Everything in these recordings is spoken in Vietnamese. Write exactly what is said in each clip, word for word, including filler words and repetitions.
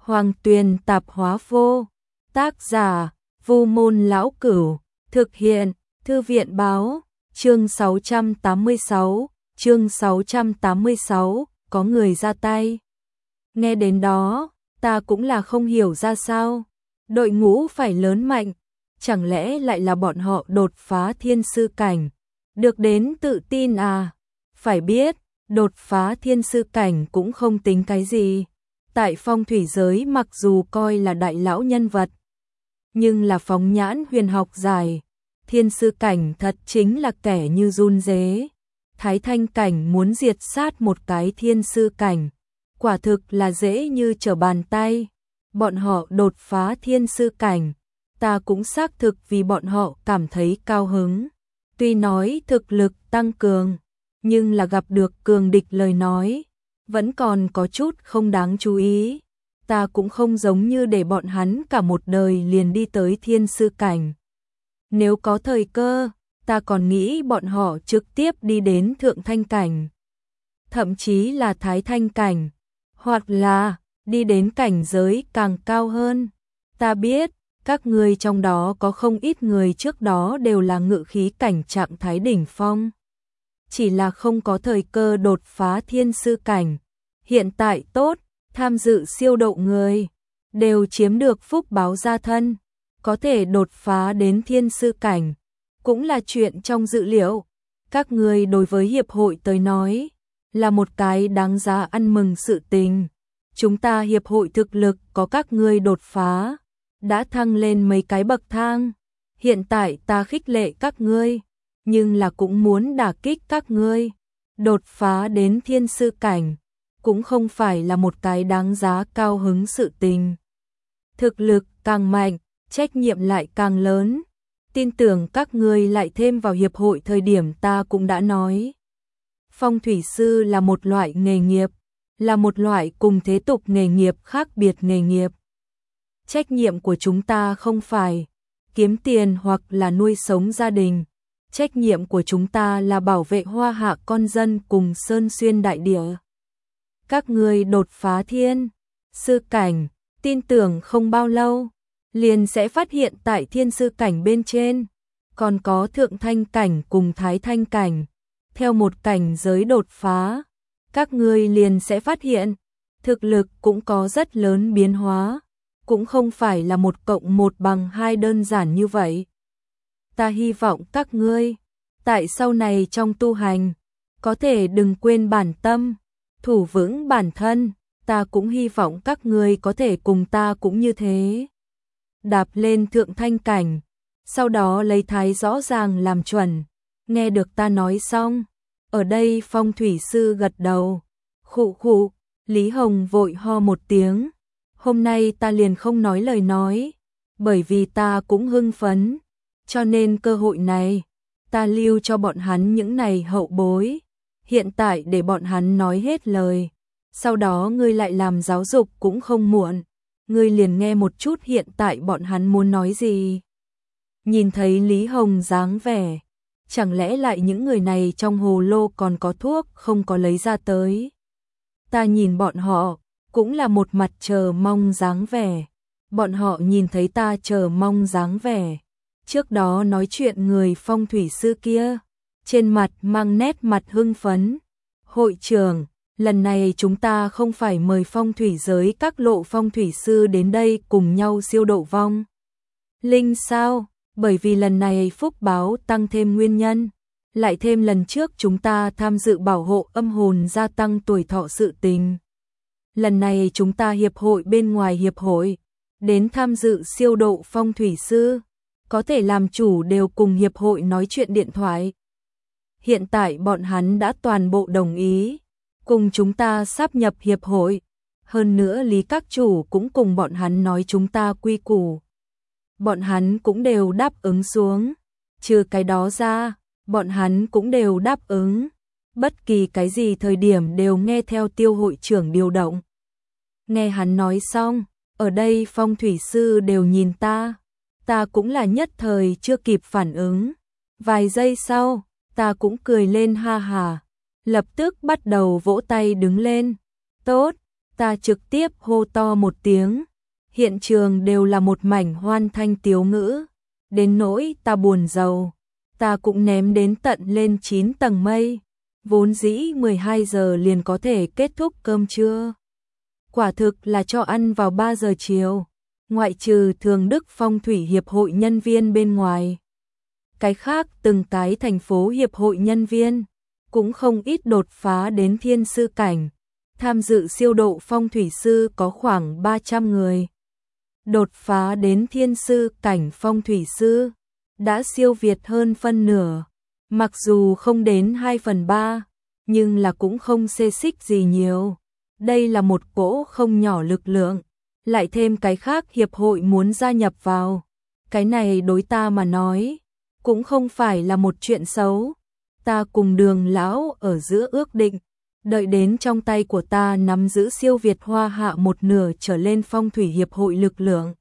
Hoàng Tuyền Tạp Hóa Vô. Tác giả: Vu Môn Lão Cửu. Thực hiện: Thư viện Báo. Chương sáu trăm tám mươi sáu. Chương sáu trăm tám mươi sáu. Có người ra tay. Nghe đến đó, ta cũng là không hiểu ra sao. Đội ngũ phải lớn mạnh, chẳng lẽ lại là bọn họ đột phá thiên sư cảnh? Được đến tự tin à? Phải biết, đột phá thiên sư cảnh cũng không tính cái gì. Tại phong thủy giới mặc dù coi là đại lão nhân vật, nhưng là phóng nhãn huyền học dài, thiên sư cảnh thật chính là kẻ như run rế. Thái thanh cảnh muốn diệt sát một cái thiên sư cảnh, quả thực là dễ như trở bàn tay. Bọn họ đột phá thiên sư cảnh, ta cũng xác thực vì bọn họ cảm thấy cao hứng. Tuy nói thực lực tăng cường, nhưng là gặp được cường địch lời nói, vẫn còn có chút không đáng chú ý. Ta cũng không giống như để bọn hắn cả một đời liền đi tới thiên sư cảnh. Nếu có thời cơ, ta còn nghĩ bọn họ trực tiếp đi đến thượng thanh cảnh, thậm chí là thái thanh cảnh, hoặc là đi đến cảnh giới càng cao hơn. Ta biết, các ngươi trong đó có không ít người trước đó đều là ngự khí cảnh trạng thái đỉnh phong, chỉ là không có thời cơ đột phá thiên sư cảnh. Hiện tại tốt, tham dự siêu độ người đều chiếm được phúc báo gia thân, có thể đột phá đến thiên sư cảnh, cũng là chuyện trong dự liệu. Các ngươi đối với hiệp hội tới nói, là một cái đáng giá ăn mừng sự tình. Chúng ta hiệp hội thực lực có các ngươi đột phá, đã thăng lên mấy cái bậc thang. Hiện tại ta khích lệ các ngươi, nhưng là cũng muốn đả kích các ngươi. Đột phá đến thiên sư cảnh, cũng không phải là một cái đáng giá cao hứng sự tình. Thực lực càng mạnh, trách nhiệm lại càng lớn. Tin tưởng các ngươi lại thêm vào hiệp hội thời điểm ta cũng đã nói. Phong thủy sư là một loại nghề nghiệp, là một loại cùng thế tục nghề nghiệp khác biệt nghề nghiệp. Trách nhiệm của chúng ta không phải kiếm tiền hoặc là nuôi sống gia đình. Trách nhiệm của chúng ta là bảo vệ Hoa Hạ con dân cùng Sơn Xuyên đại địa. Các ngươi đột phá thiên sư cảnh, tin tưởng không bao lâu liền sẽ phát hiện tại thiên sư cảnh bên trên còn có thượng thanh cảnh cùng thái thanh cảnh. Theo một cảnh giới đột phá, các ngươi liền sẽ phát hiện thực lực cũng có rất lớn biến hóa, cũng không phải là một cộng một bằng hai đơn giản như vậy. Ta hy vọng các ngươi tại sau này trong tu hành có thể đừng quên bản tâm, thủ vững bản thân. Ta cũng hy vọng các ngươi có thể cùng ta cũng như thế, đạp lên thượng thanh cảnh, sau đó lấy thái rõ ràng làm chuẩn. Nghe được ta nói xong, ở đây phong thủy sư gật đầu. Khụ khụ, Lý Hồng vội ho một tiếng. Hôm nay ta liền không nói lời nói, bởi vì ta cũng hưng phấn, cho nên cơ hội này ta lưu cho bọn hắn những này hậu bối. Hiện tại để bọn hắn nói hết lời, sau đó ngươi lại làm giáo dục cũng không muộn. Ngươi liền nghe một chút hiện tại bọn hắn muốn nói gì. Nhìn thấy Lý Hồng dáng vẻ, chẳng lẽ lại những người này trong hồ lô còn có thuốc không có lấy ra tới. Ta nhìn bọn họ, cũng là một mặt chờ mong dáng vẻ. Bọn họ nhìn thấy ta chờ mong dáng vẻ, trước đó nói chuyện người phong thủy sư kia, trên mặt mang nét mặt hưng phấn. Hội trưởng, lần này chúng ta không phải mời phong thủy giới các lộ phong thủy sư đến đây cùng nhau siêu độ vong linh sao? Bởi vì lần này phúc báo tăng thêm nguyên nhân, lại thêm lần trước chúng ta tham dự bảo hộ âm hồn gia tăng tuổi thọ sự tình. Lần này chúng ta hiệp hội bên ngoài hiệp hội đến tham dự siêu độ phong thủy sư, có thể làm chủ đều cùng hiệp hội nói chuyện điện thoại. Hiện tại bọn hắn đã toàn bộ đồng ý cùng chúng ta sáp nhập hiệp hội. Hơn nữa Lý các chủ cũng cùng bọn hắn nói chúng ta quy củ, bọn hắn cũng đều đáp ứng xuống. Trừ cái đó ra, bọn hắn cũng đều đáp ứng bất kỳ cái gì thời điểm đều nghe theo Tiêu hội trưởng điều động. Nghe hắn nói xong, ở đây phong thủy sư đều nhìn ta, ta cũng là nhất thời chưa kịp phản ứng. Vài giây sau, ta cũng cười lên ha hà, lập tức bắt đầu vỗ tay đứng lên. Tốt, Ta trực tiếp hô to một tiếng, hiện trường đều là một mảnh hoan thanh tiếu ngữ, đến nỗi ta buồn rầu, ta cũng ném đến tận lên chín tầng mây, vốn dĩ mười hai giờ liền có thể kết thúc cơm trưa. Quả thực là cho ăn vào ba giờ chiều, ngoại trừ Thường Đức Phong thủy hiệp hội nhân viên bên ngoài. Cái khác từng cái thành phố hiệp hội nhân viên, cũng không ít đột phá đến thiên sư cảnh, tham dự siêu độ phong thủy sư có khoảng ba trăm người. Đột phá đến thiên sư cảnh phong thủy sư, đã siêu việt hơn phân nửa, mặc dù không đến hai phần ba, nhưng là cũng không xê xích gì nhiều. Đây là một cỗ không nhỏ lực lượng, lại thêm cái khác hiệp hội muốn gia nhập vào. Cái này đối ta mà nói, cũng không phải là một chuyện xấu. Ta cùng Đường lão ở giữa ước định, đợi đến trong tay của ta nắm giữ siêu việt Hoa Hạ một nửa trở lên phong thủy hiệp hội lực lượng,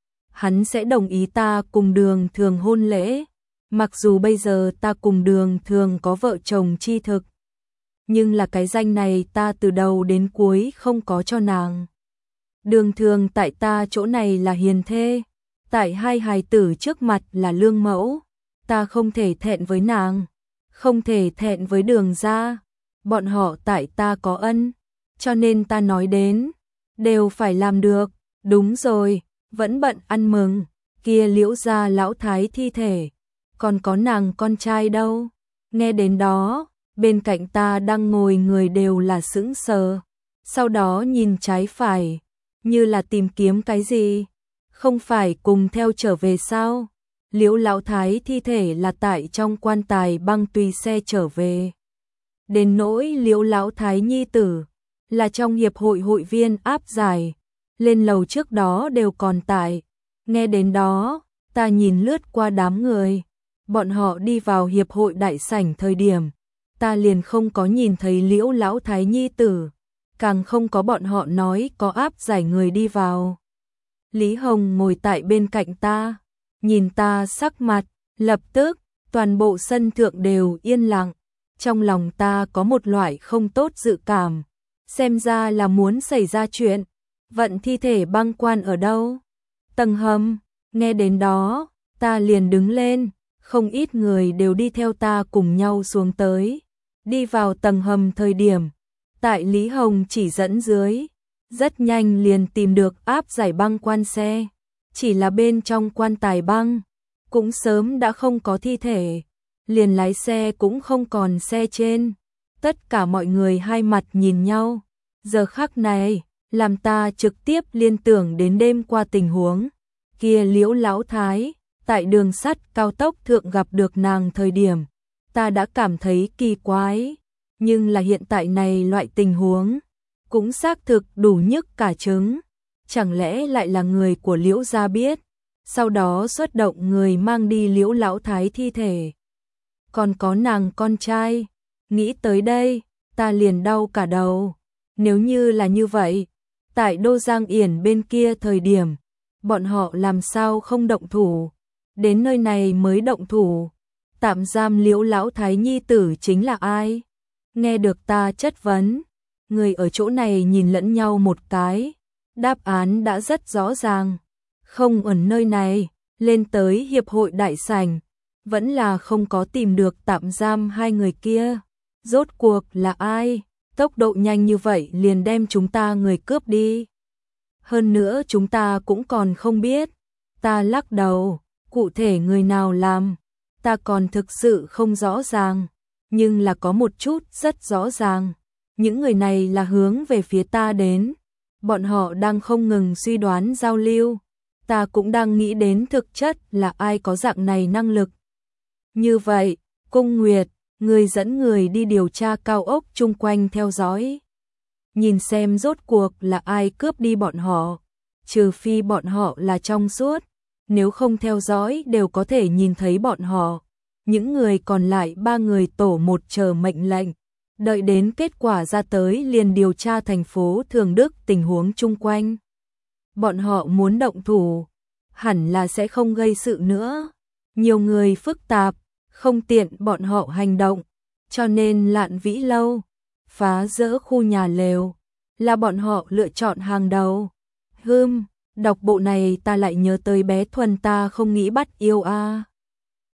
hắn sẽ đồng ý ta cùng Đường Thường hôn lễ. Mặc dù bây giờ ta cùng Đường Thường có vợ chồng chi thực, nhưng là cái danh này ta từ đầu đến cuối không có cho nàng. Đường Thường tại ta chỗ này là hiền thê, tại hai hài tử trước mặt là lương mẫu, ta không thể thẹn với nàng, không thể thẹn với Đường gia, bọn họ tại ta có ân, cho nên ta nói đến, đều phải làm được. Đúng rồi, vẫn bận ăn mừng, kia Liễu gia lão thái thi thể, còn có nàng con trai đâu. Nghe đến đó, bên cạnh ta đang ngồi người đều là sững sờ, sau đó nhìn trái phải, như là tìm kiếm cái gì. Không phải cùng theo trở về sao? Liễu lão thái thi thể là tại trong quan tài băng tùy xe trở về. Đến nỗi Liễu lão thái nhi tử, là trong hiệp hội hội viên áp giải, lên lầu trước đó đều còn tại. Nghe đến đó, ta nhìn lướt qua đám người, bọn họ đi vào hiệp hội đại sảnh thời điểm, ta liền không có nhìn thấy Liễu lão thái nhi tử, càng không có bọn họ nói có áp giải người đi vào. Lý Hồng ngồi tại bên cạnh ta, nhìn ta sắc mặt, lập tức, toàn bộ sân thượng đều yên lặng. Trong lòng ta có một loại không tốt dự cảm, xem ra là muốn xảy ra chuyện. Vận thi thể băng quan ở đâu? Tầng hầm. Nghe đến đó, ta liền đứng lên, không ít người đều đi theo ta cùng nhau xuống tới. Đi vào tầng hầm thời điểm, tại Lý Hồng chỉ dẫn dưới, rất nhanh liền tìm được áp giải băng quan xe. Chỉ là bên trong quan tài băng, cũng sớm đã không có thi thể, liền lái xe cũng không còn xe trên. Tất cả mọi người hai mặt nhìn nhau, giờ khắc này, làm ta trực tiếp liên tưởng đến đêm qua tình huống. Kia Liễu lão thái, tại đường sắt cao tốc thượng gặp được nàng thời điểm, ta đã cảm thấy kỳ quái, nhưng là hiện tại này loại tình huống, cũng xác thực đủ nhức cả trứng. Chẳng lẽ lại là người của Liễu gia biết, sau đó xuất động người mang đi Liễu lão thái thi thể. Còn có nàng con trai, nghĩ tới đây, ta liền đau cả đầu. Nếu như là như vậy, tại Đô Giang Yển bên kia thời điểm, bọn họ làm sao không động thủ, đến nơi này mới động thủ. Tạm giam Liễu lão thái nhi tử chính là ai? Nghe được ta chất vấn, người ở chỗ này nhìn lẫn nhau một cái, đáp án đã rất rõ ràng. Không ở nơi này, lên tới hiệp hội đại sảnh, vẫn là không có tìm được tạm giam hai người kia. Rốt cuộc là ai? Tốc độ nhanh như vậy liền đem chúng ta người cướp đi. Hơn nữa chúng ta cũng còn không biết. Ta lắc đầu, cụ thể người nào làm, ta còn thực sự không rõ ràng. Nhưng là có một chút rất rõ ràng. Những người này là hướng về phía ta đến. Bọn họ đang không ngừng suy đoán giao lưu. Ta cũng đang nghĩ đến thực chất là ai có dạng này năng lực. Như vậy, Cung Nguyệt, người dẫn người đi điều tra cao ốc chung quanh theo dõi. Nhìn xem rốt cuộc là ai cướp đi bọn họ. Trừ phi bọn họ là trong suốt. Nếu không theo dõi đều có thể nhìn thấy bọn họ. Những người còn lại ba người tổ một chờ mệnh lệnh. Đợi đến kết quả ra tới liền điều tra thành phố Thường Đức tình huống chung quanh. Bọn họ muốn động thủ, hẳn là sẽ không gây sự nữa. Nhiều người phức tạp, không tiện bọn họ hành động, cho nên Lạn Vĩ Lâu, phá rỡ khu nhà lều, là bọn họ lựa chọn hàng đầu. Hừm, đọc bộ này ta lại nhớ tới bé Thuần ta không nghĩ bắt yêu a. À.